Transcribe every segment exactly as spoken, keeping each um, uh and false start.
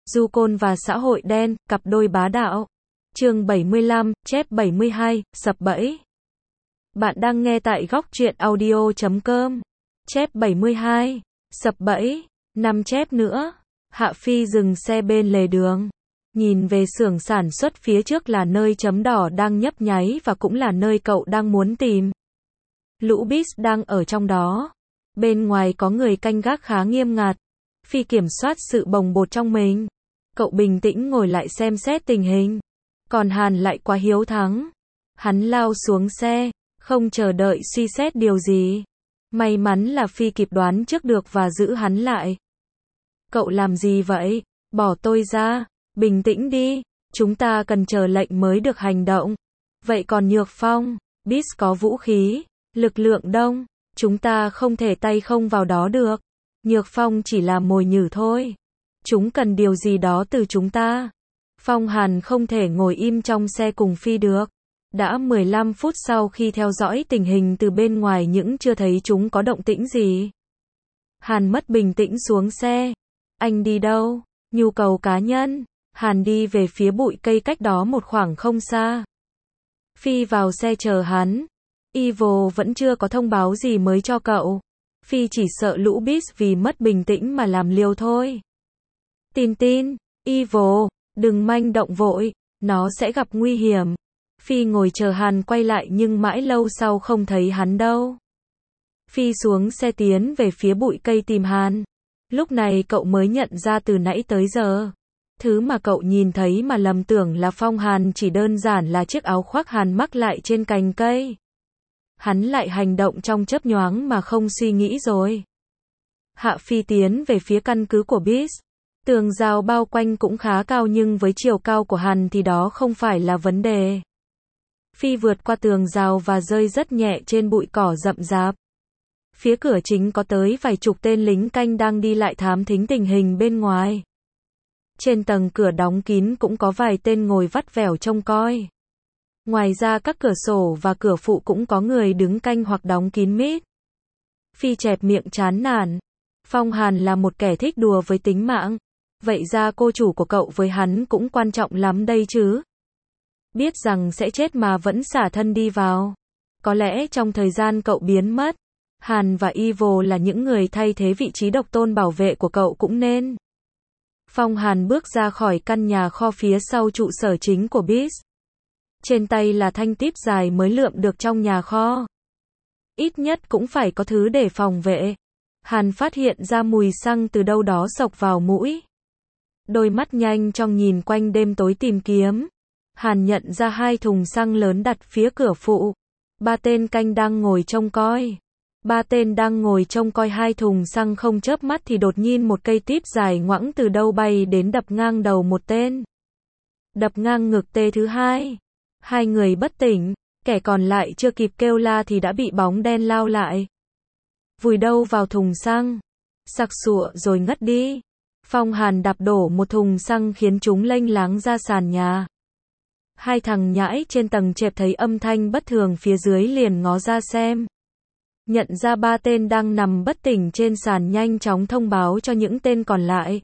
Du Côn và xã hội đen, cặp đôi bá đạo. Chương bảy mươi lăm, chép bảy mươi hai, sập bẫy. Bạn đang nghe tại góc truyện audio chấm com. Chép bảy mươi hai, sập bẫy. Năm chép nữa. Hạ Phi dừng xe bên lề đường. Nhìn về xưởng sản xuất phía trước là nơi chấm đỏ đang nhấp nháy và cũng là nơi cậu đang muốn tìm. Lũ Beast đang ở trong đó. Bên ngoài có người canh gác khá nghiêm ngặt. Phi kiểm soát sự bồng bột trong mình. Cậu bình tĩnh ngồi lại xem xét tình hình. Còn Hàn lại quá hiếu thắng. Hắn lao xuống xe, không chờ đợi suy xét điều gì. May mắn là Phi kịp đoán trước được và giữ hắn lại. Cậu làm gì vậy? Bỏ tôi ra. Bình tĩnh đi. Chúng ta cần chờ lệnh mới được hành động. Vậy còn Nhược Phong? Beast có vũ khí, lực lượng đông. Chúng ta không thể tay không vào đó được. Nhược Phong chỉ là mồi nhử thôi. Chúng cần điều gì đó từ chúng ta. Phong Hàn không thể ngồi im trong xe cùng Phi được. Đã mười lăm phút sau khi theo dõi tình hình từ bên ngoài nhưng chưa thấy chúng có động tĩnh gì. Hàn mất bình tĩnh xuống xe. Anh đi đâu? Nhu cầu cá nhân. Hàn đi về phía bụi cây cách đó một khoảng không xa. Phi vào xe chờ hắn. Evil vẫn chưa có thông báo gì mới cho cậu. Phi chỉ sợ lũ Beast vì mất bình tĩnh mà làm liều thôi. Tin tin, Evil, đừng manh động vội, nó sẽ gặp nguy hiểm. Phi ngồi chờ Hàn quay lại nhưng mãi lâu sau không thấy hắn đâu. Phi xuống xe tiến về phía bụi cây tìm Hàn. Lúc này cậu mới nhận ra từ nãy tới giờ. Thứ mà cậu nhìn thấy mà lầm tưởng là Phong Hàn chỉ đơn giản là chiếc áo khoác Hàn mắc lại trên cành cây. Hắn lại hành động trong chớp nhoáng mà không suy nghĩ rồi. Hạ Phi tiến về phía căn cứ của Beast. Tường rào bao quanh cũng khá cao nhưng với chiều cao của Hàn thì đó không phải là vấn đề. Phi vượt qua tường rào và rơi rất nhẹ trên bụi cỏ rậm rạp. Phía cửa chính có tới vài chục tên lính canh đang đi lại thám thính tình hình bên ngoài. Trên tầng cửa đóng kín cũng có vài tên ngồi vắt vẻo trông coi. Ngoài ra các cửa sổ và cửa phụ cũng có người đứng canh hoặc đóng kín mít. Phi chẹp miệng chán nản. Phong Hàn là một kẻ thích đùa với tính mạng. Vậy ra cô chủ của cậu với hắn cũng quan trọng lắm đây chứ. Biết rằng sẽ chết mà vẫn xả thân đi vào. Có lẽ trong thời gian cậu biến mất, Hàn và Evil là những người thay thế vị trí độc tôn bảo vệ của cậu cũng nên. Phong Hàn bước ra khỏi căn nhà kho phía sau trụ sở chính của Beast. Trên tay là thanh típ dài mới lượm được trong nhà kho. Ít nhất cũng phải có thứ để phòng vệ. Hàn phát hiện ra mùi xăng từ đâu đó xộc vào mũi. Đôi mắt nhanh chóng nhìn quanh đêm tối tìm kiếm. Hàn nhận ra hai thùng xăng lớn đặt phía cửa phụ. Ba tên canh đang ngồi trông coi. Ba tên đang ngồi trông coi hai thùng xăng không chớp mắt thì đột nhiên một cây típ dài ngoẵng từ đâu bay đến đập ngang đầu một tên. Đập ngang ngực tê thứ hai. Hai người bất tỉnh, kẻ còn lại chưa kịp kêu la thì đã bị bóng đen lao lại. Vùi đâu vào thùng xăng. Sặc sụa rồi ngất đi. Phong Hàn đạp đổ một thùng xăng khiến chúng lênh láng ra sàn nhà. Hai thằng nhãi trên tầng chẹp thấy âm thanh bất thường phía dưới liền ngó ra xem. Nhận ra ba tên đang nằm bất tỉnh trên sàn nhanh chóng thông báo cho những tên còn lại.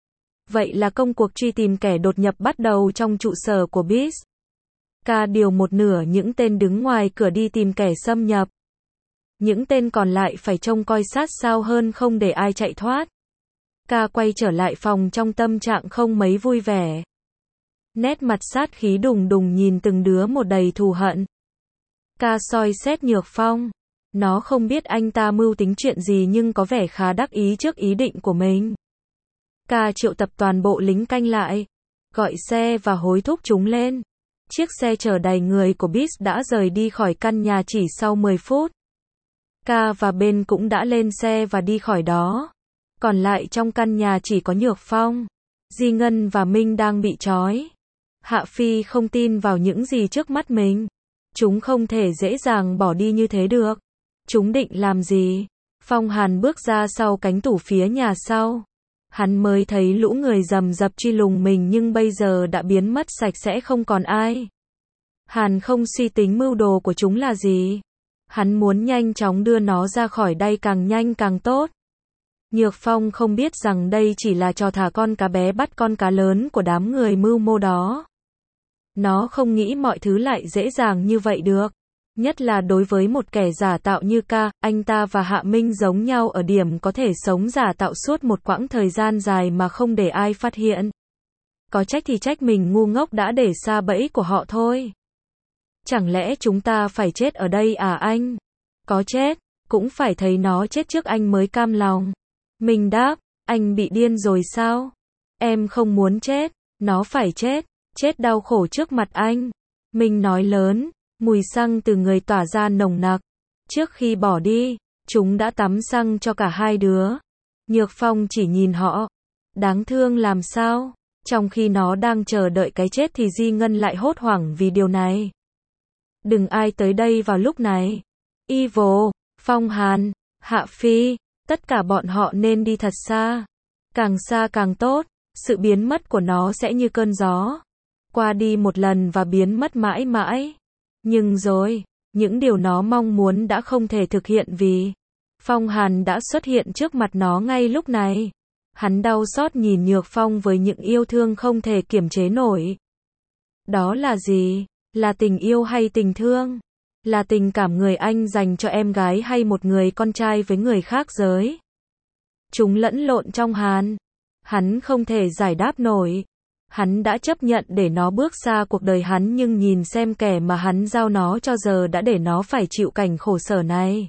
Vậy là công cuộc truy tìm kẻ đột nhập bắt đầu trong trụ sở của Beast. Ca điều một nửa những tên đứng ngoài cửa đi tìm kẻ xâm nhập. Những tên còn lại phải trông coi sát sao hơn không để ai chạy thoát. Ca quay trở lại phòng trong tâm trạng không mấy vui vẻ. Nét mặt sát khí đùng đùng nhìn từng đứa một đầy thù hận. Ca soi xét Nhược Phong. Nó không biết anh ta mưu tính chuyện gì nhưng có vẻ khá đắc ý trước ý định của mình. Ca triệu tập toàn bộ lính canh lại. Gọi xe và hối thúc chúng lên. Chiếc xe chở đầy người của Beast đã rời đi khỏi căn nhà chỉ sau mười phút. Ca và Ben cũng đã lên xe và đi khỏi đó. Còn lại trong căn nhà chỉ có Nhược Phong, Di Ngân và Minh đang bị trói. Hạ Phi không tin vào những gì trước mắt mình. Chúng không thể dễ dàng bỏ đi như thế được. Chúng định làm gì? Phong Hàn bước ra sau cánh tủ phía nhà sau. Hắn mới thấy lũ người rầm rập truy lùng mình nhưng bây giờ đã biến mất sạch sẽ không còn ai. Hàn không suy tính mưu đồ của chúng là gì. Hắn muốn nhanh chóng đưa nó ra khỏi đây càng nhanh càng tốt. Nhược Phong không biết rằng đây chỉ là trò thả con cá bé bắt con cá lớn của đám người mưu mô đó. Nó không nghĩ mọi thứ lại dễ dàng như vậy được. Nhất là đối với một kẻ giả tạo như ca, anh ta và Hạ Minh giống nhau ở điểm có thể sống giả tạo suốt một quãng thời gian dài mà không để ai phát hiện. Có trách thì trách mình ngu ngốc đã để xa bẫy của họ thôi. Chẳng lẽ chúng ta phải chết ở đây à anh? Có chết, cũng phải thấy nó chết trước anh mới cam lòng. Mình đáp, anh bị điên rồi sao? Em không muốn chết, nó phải chết, chết đau khổ trước mặt anh. Mình nói lớn, mùi xăng từ người tỏa ra nồng nặc. Trước khi bỏ đi, chúng đã tắm xăng cho cả hai đứa. Nhược Phong chỉ nhìn họ. Đáng thương làm sao? Trong khi nó đang chờ đợi cái chết thì Di Ngân lại hốt hoảng vì điều này. Đừng ai tới đây vào lúc này. Evil, Phong Hàn, Hạ Phi, tất cả bọn họ nên đi thật xa. Càng xa càng tốt, sự biến mất của nó sẽ như cơn gió. Qua đi một lần và biến mất mãi mãi. Nhưng rồi, những điều nó mong muốn đã không thể thực hiện vì Phong Hàn đã xuất hiện trước mặt nó ngay lúc này. Hắn đau xót nhìn Nhược Phong với những yêu thương không thể kiềm chế nổi. Đó là gì? Là tình yêu hay tình thương? Là tình cảm người anh dành cho em gái hay một người con trai với người khác giới? Chúng lẫn lộn trong Hàn. Hắn không thể giải đáp nổi. Hắn đã chấp nhận để nó bước xa cuộc đời hắn nhưng nhìn xem kẻ mà hắn giao nó cho giờ đã để nó phải chịu cảnh khổ sở này.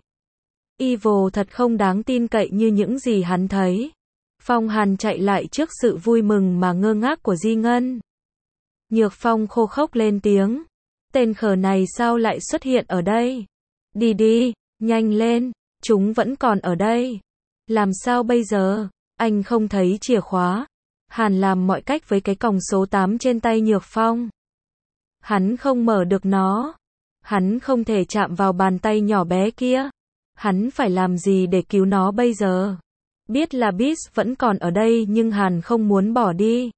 Evil thật không đáng tin cậy như những gì hắn thấy. Phong Hàn chạy lại trước sự vui mừng mà ngơ ngác của Di Ngân. Nhược Phong khô khốc lên tiếng. Tên khờ này sao lại xuất hiện ở đây? Đi đi, nhanh lên, chúng vẫn còn ở đây. Làm sao bây giờ? Anh không thấy chìa khóa. Hàn làm mọi cách với cái còng số tám trên tay Nhược Phong. Hắn không mở được nó. Hắn không thể chạm vào bàn tay nhỏ bé kia. Hắn phải làm gì để cứu nó bây giờ? Biết là Beast vẫn còn ở đây nhưng Hàn không muốn bỏ đi.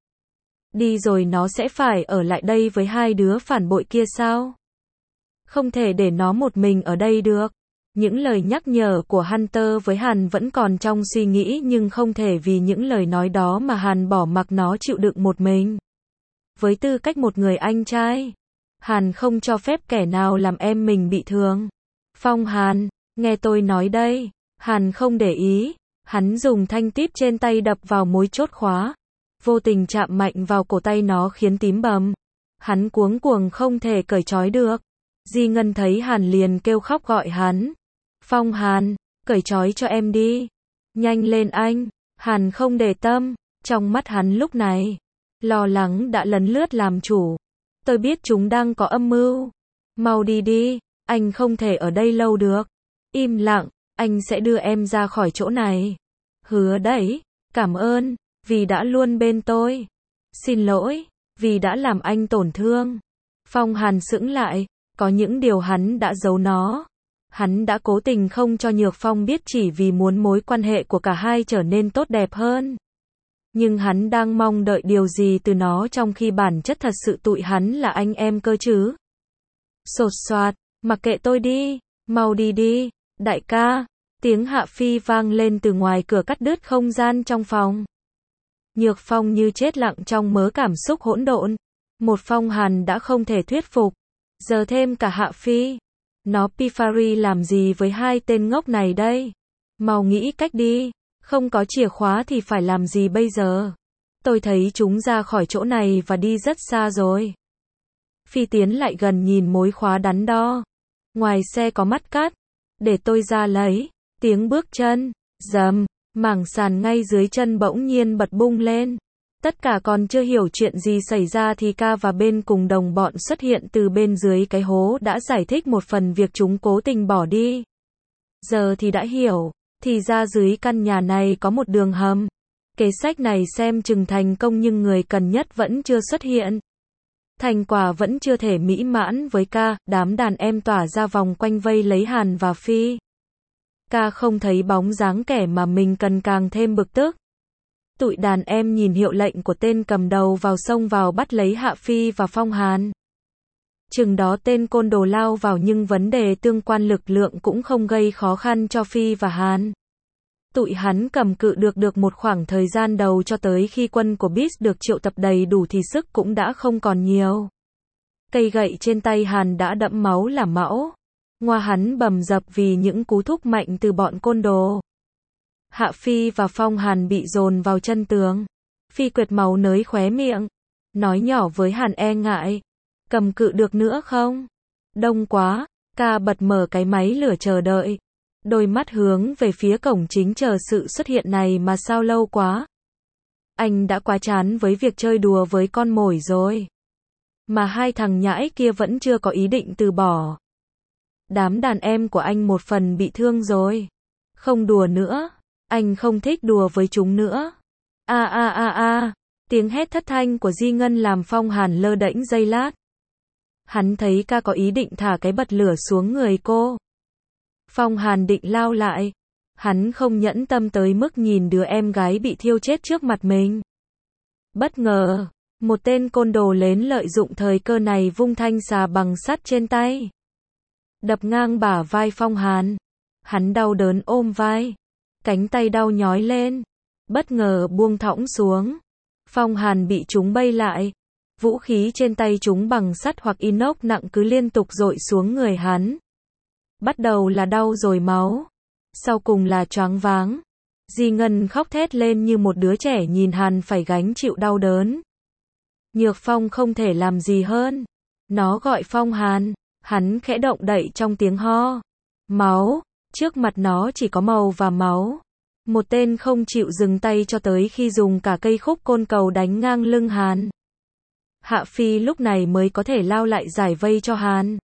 Đi rồi nó sẽ phải ở lại đây với hai đứa phản bội kia sao? Không thể để nó một mình ở đây được. Những lời nhắc nhở của Hunter với Hàn vẫn còn trong suy nghĩ nhưng không thể vì những lời nói đó mà Hàn bỏ mặc nó chịu đựng một mình. Với tư cách một người anh trai, Hàn không cho phép kẻ nào làm em mình bị thương. Phong Hàn, nghe tôi nói đây. Hàn không để ý. Hắn dùng thanh típ trên tay đập vào mối chốt khóa. Vô tình chạm mạnh vào cổ tay nó khiến tím bầm. Hắn cuống cuồng không thể cởi trói được. Di Ngân thấy Hàn liền kêu khóc gọi hắn. Phong Hàn, cởi trói cho em đi. Nhanh lên anh. Hàn không để tâm. Trong mắt hắn lúc này, lo lắng đã lấn lướt làm chủ. Tôi biết chúng đang có âm mưu. Mau đi đi, anh không thể ở đây lâu được. Im lặng, anh sẽ đưa em ra khỏi chỗ này. Hứa đấy, cảm ơn, vì đã luôn bên tôi. Xin lỗi, vì đã làm anh tổn thương. Phong Hàn sững lại, có những điều hắn đã giấu nó. Hắn đã cố tình không cho Nhược Phong biết chỉ vì muốn mối quan hệ của cả hai trở nên tốt đẹp hơn. Nhưng hắn đang mong đợi điều gì từ nó trong khi bản chất thật sự tụi hắn là anh em cơ chứ. Sột soạt, mặc kệ tôi đi, mau đi đi, đại ca. Tiếng Hạ Phi vang lên từ ngoài cửa cắt đứt không gian trong phòng. Nhược Phong như chết lặng trong mớ cảm xúc hỗn độn. Một Phong Hàn đã không thể thuyết phục. Giờ thêm cả Hạ Phi. Nó Pifari làm gì với hai tên ngốc này đây? Mau nghĩ cách đi. Không có chìa khóa thì phải làm gì bây giờ? Tôi thấy chúng ra khỏi chỗ này và đi rất xa rồi. Phi tiến lại gần nhìn mối khóa đắn đo. Ngoài xe có mắt cát. Để tôi ra lấy. Tiếng bước chân, rầm, mảng sàn ngay dưới chân bỗng nhiên bật bung lên. Tất cả còn chưa hiểu chuyện gì xảy ra thì ca và bên cùng đồng bọn xuất hiện từ bên dưới cái hố đã giải thích một phần việc chúng cố tình bỏ đi. Giờ thì đã hiểu, thì ra dưới căn nhà này có một đường hầm. Kế sách này xem chừng thành công nhưng người cần nhất vẫn chưa xuất hiện. Thành quả vẫn chưa thể mỹ mãn với ca, đám đàn em tỏa ra vòng quanh vây lấy Hàn và Phi. Ca không thấy bóng dáng kẻ mà mình cần càng thêm bực tức. Tụi đàn em nhìn hiệu lệnh của tên cầm đầu vào xông vào bắt lấy Hạ Phi và Phong Hàn. Chừng đó tên côn đồ lao vào nhưng vấn đề tương quan lực lượng cũng không gây khó khăn cho Phi và Hàn. Tụi hắn cầm cự được được một khoảng thời gian đầu cho tới khi quân của Beast được triệu tập đầy đủ thì sức cũng đã không còn nhiều. Cây gậy trên tay Hàn đã đẫm máu là mão. Ngoa hắn bầm dập vì những cú thúc mạnh từ bọn côn đồ. Hạ Phi và Phong Hàn bị dồn vào chân tường. Phi quệt máu nới khóe miệng. Nói nhỏ với Hàn e ngại. Cầm cự được nữa không? Đông quá. Ca bật mở cái máy lửa chờ đợi. Đôi mắt hướng về phía cổng chính chờ sự xuất hiện này mà sao lâu quá. Anh đã quá chán với việc chơi đùa với con mồi rồi. Mà hai thằng nhãi kia vẫn chưa có ý định từ bỏ. Đám đàn em của anh một phần bị thương rồi. Không đùa nữa. Anh không thích đùa với chúng nữa. A a a a. Tiếng hét thất thanh của Di Ngân làm Phong Hàn lơ đễnh giây lát. Hắn thấy ca có ý định thả cái bật lửa xuống người cô. Phong Hàn định lao lại. Hắn không nhẫn tâm tới mức nhìn đứa em gái bị thiêu chết trước mặt mình. Bất ngờ, một tên côn đồ lén lợi dụng thời cơ này vung thanh xà bằng sắt trên tay. Đập ngang bả vai Phong Hàn. Hắn đau đớn ôm vai. Cánh tay đau nhói lên. Bất ngờ buông thõng xuống. Phong Hàn bị chúng bay lại. Vũ khí trên tay chúng bằng sắt hoặc inox nặng cứ liên tục dội xuống người hắn. Bắt đầu là đau rồi máu. Sau cùng là choáng váng. Di Ngân khóc thét lên như một đứa trẻ nhìn Hàn phải gánh chịu đau đớn. Nhược Phong không thể làm gì hơn. Nó gọi Phong Hàn. Hắn khẽ động đậy trong tiếng ho. Máu. Trước mặt nó chỉ có màu và máu. Một tên không chịu dừng tay cho tới khi dùng cả cây khúc côn cầu đánh ngang lưng Hàn. Hạ Phi lúc này mới có thể lao lại giải vây cho Hàn.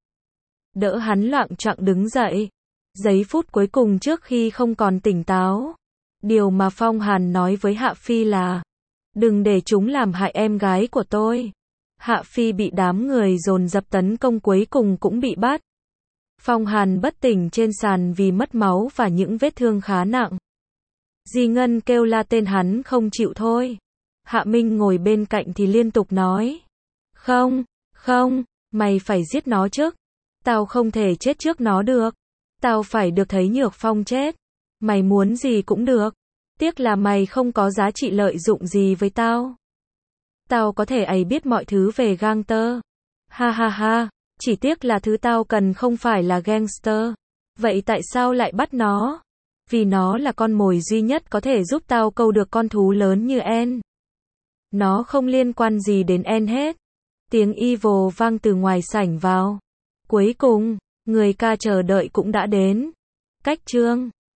Đỡ hắn loạng choạng đứng dậy. Giây phút cuối cùng trước khi không còn tỉnh táo. Điều mà Phong Hàn nói với Hạ Phi là: đừng để chúng làm hại em gái của tôi. Hạ Phi bị đám người dồn dập tấn công cuối cùng cũng bị bắt. Phong Hàn bất tỉnh trên sàn vì mất máu và những vết thương khá nặng. Di Ngân kêu la tên hắn không chịu thôi. Hạ Minh ngồi bên cạnh thì liên tục nói: không, không, mày phải giết nó trước. Tao không thể chết trước nó được. Tao phải được thấy Nhược Phong chết. Mày muốn gì cũng được. Tiếc là mày không có giá trị lợi dụng gì với tao. Tao có thể ấy biết mọi thứ về gangster. Ha ha ha, chỉ tiếc là thứ tao cần không phải là gangster. Vậy tại sao lại bắt nó? Vì nó là con mồi duy nhất có thể giúp tao câu được con thú lớn như En. Nó không liên quan gì đến En hết. Tiếng Evil vang từ ngoài sảnh vào. Cuối cùng, người ca chờ đợi cũng đã đến. Cách chương